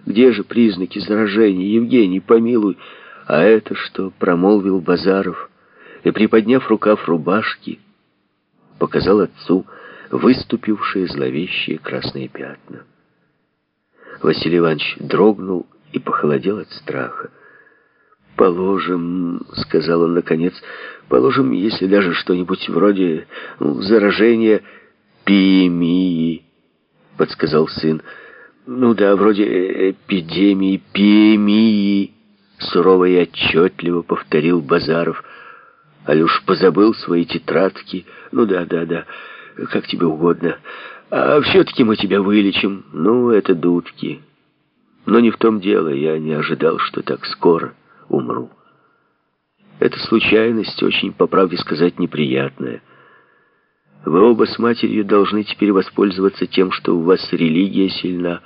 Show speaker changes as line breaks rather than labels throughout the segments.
Где же признаки заражения? Евгений, помилуй. А это что? Промолвил Базаров и, приподняв рукав рубашки, показал отцу выступившие зловещие красные пятна. Василий Иванович дрогнул и похолодел от страха. «Положим, — сказал он наконец, — положим, если даже что-нибудь вроде заражения пиемии, — подсказал сын. Ну да, вроде эпидемии, пиемии, — сурово и отчетливо повторил Базаров. Алюш позабыл свои тетрадки. Ну да, как тебе угодно. А все-таки мы тебя вылечим. Ну, это дудки. Но не в том дело, я не ожидал, что так скоро умру. Это случайность, очень, по правде сказать, неприятная. Вы оба с матерью должны теперь воспользоваться тем, что у вас религия сильна.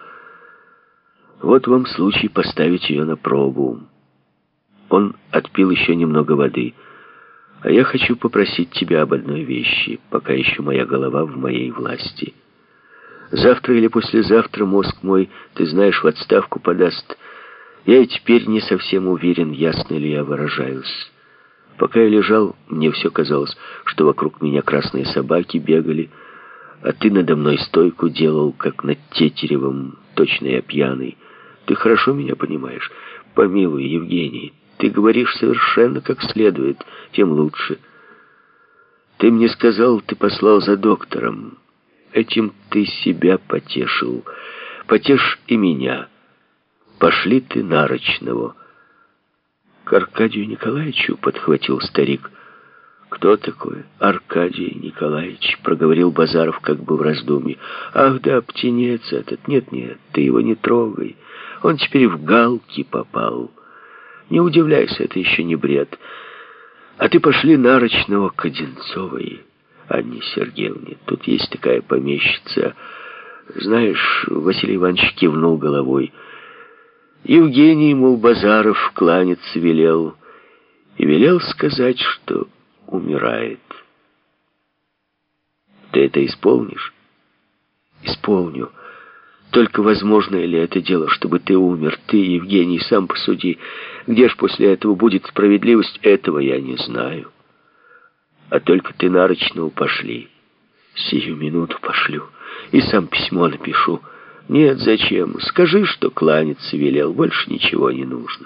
Вот вам случай поставить ее на пробу. Он отпил еще немного воды. А я хочу попросить тебя об одной вещи, пока еще моя голова в моей власти. Завтра или послезавтра мозг мой, ты знаешь, в отставку подаст. Я и теперь не совсем уверен, ясно ли я выражаюсь. Пока я лежал, мне все казалось, что вокруг меня красные собаки бегали, а ты надо мной стойку делал, как над Тетеревым, точно я пьяный. Ты хорошо меня понимаешь? Помилуй, Евгений, ты говоришь совершенно как следует, тем лучше. Ты мне сказал, ты послал за доктором. Этим ты себя потешил. Потешь и меня. Пошли ты Нарочного. К Аркадию Николаевичу, подхватил старик. Кто такой? Аркадий Николаевич, проговорил Базаров как бы в раздумье. Ах да, птенец этот. Нет, ты его не трогай. Он теперь в галки попал. Не удивляйся, это еще не бред. А ты пошли Нарочного к Одинцовой, Анне Сергеевне. Тут есть такая помещица. Знаешь, Василий Иванович кивнул головой. Евгений, мол, Базаров кланяться велел. И велел сказать, что умирает. Ты это исполнишь? Исполню. Только возможно ли это дело, чтобы ты умер? Ты, Евгений, сам посуди. Где ж после этого будет справедливость? Этого я не знаю. А только ты Нарочного пошли. Сию минуту пошлю. И сам письмо напишу. Нет, зачем? Скажи, что кланяться велел. Больше ничего не нужно.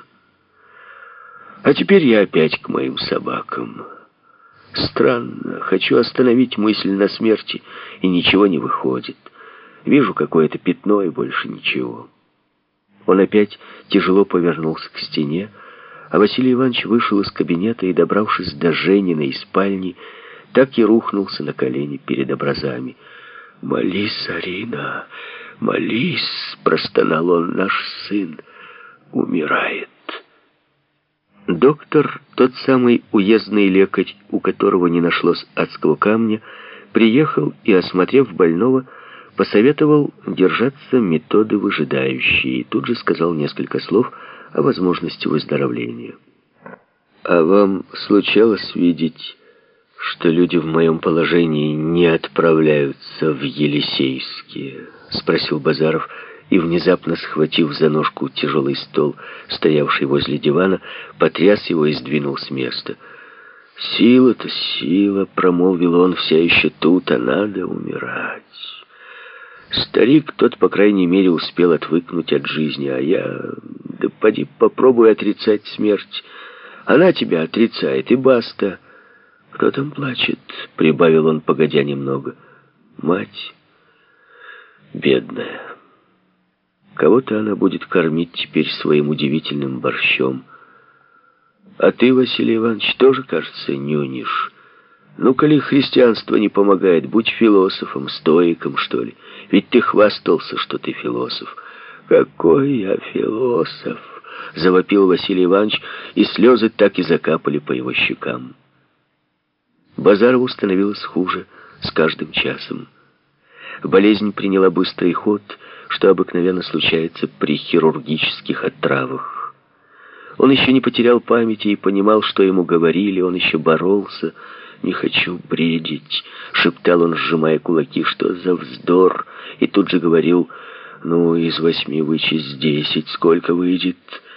А теперь я опять к моим собакам. Странно. Хочу остановить мысль на смерти, и ничего не выходит. Вижу какое-то пятно, и больше ничего. Он опять тяжело повернулся к стене, а Василий Иванович вышел из кабинета и, добравшись до Жениной спальни, так и рухнулся на колени перед образами. «Молись, Арина, молись!» — простонал он. «Наш сын умирает». Доктор, тот самый уездный лекарь, у которого не нашлось адского камня, приехал и, осмотрев больного, посоветовал держаться методы выжидающей и тут же сказал несколько слов о возможности выздоровления. «А вам случалось видеть, что люди в моем положении не отправляются в Елисейские?» — спросил Базаров и, внезапно схватив за ножку тяжелый стол, стоявший возле дивана, потряс его и сдвинул с места. «Сила-то сила», — промолвил он, — «вся еще тут, а надо умирать». Старик тот, по крайней мере, успел отвыкнуть от жизни, а я... Да поди, попробуй отрицать смерть. Она тебя отрицает, и баста. Кто там плачет? Прибавил он, погодя немного. Мать. Бедная. Кого-то она будет кормить теперь своим удивительным борщом. А ты, Василий Иванович, тоже, кажется, нюнишь. Ну, коли христианство не помогает, будь философом, стоиком, что ли. Ведь ты хвастался, что ты философ. Какой я философ! Завопил Василий Иванович, и слезы так и закапали по его щекам. Базарову становилось хуже с каждым часом. Болезнь приняла быстрый ход, что обыкновенно случается при хирургических отравах. Он еще не потерял памяти и понимал, что ему говорили, он еще боролся. «Не хочу бредить», — шептал он, сжимая кулаки, — «что за вздор?» И тут же говорил: Ну, из 8 вычесть 10. Сколько выйдет?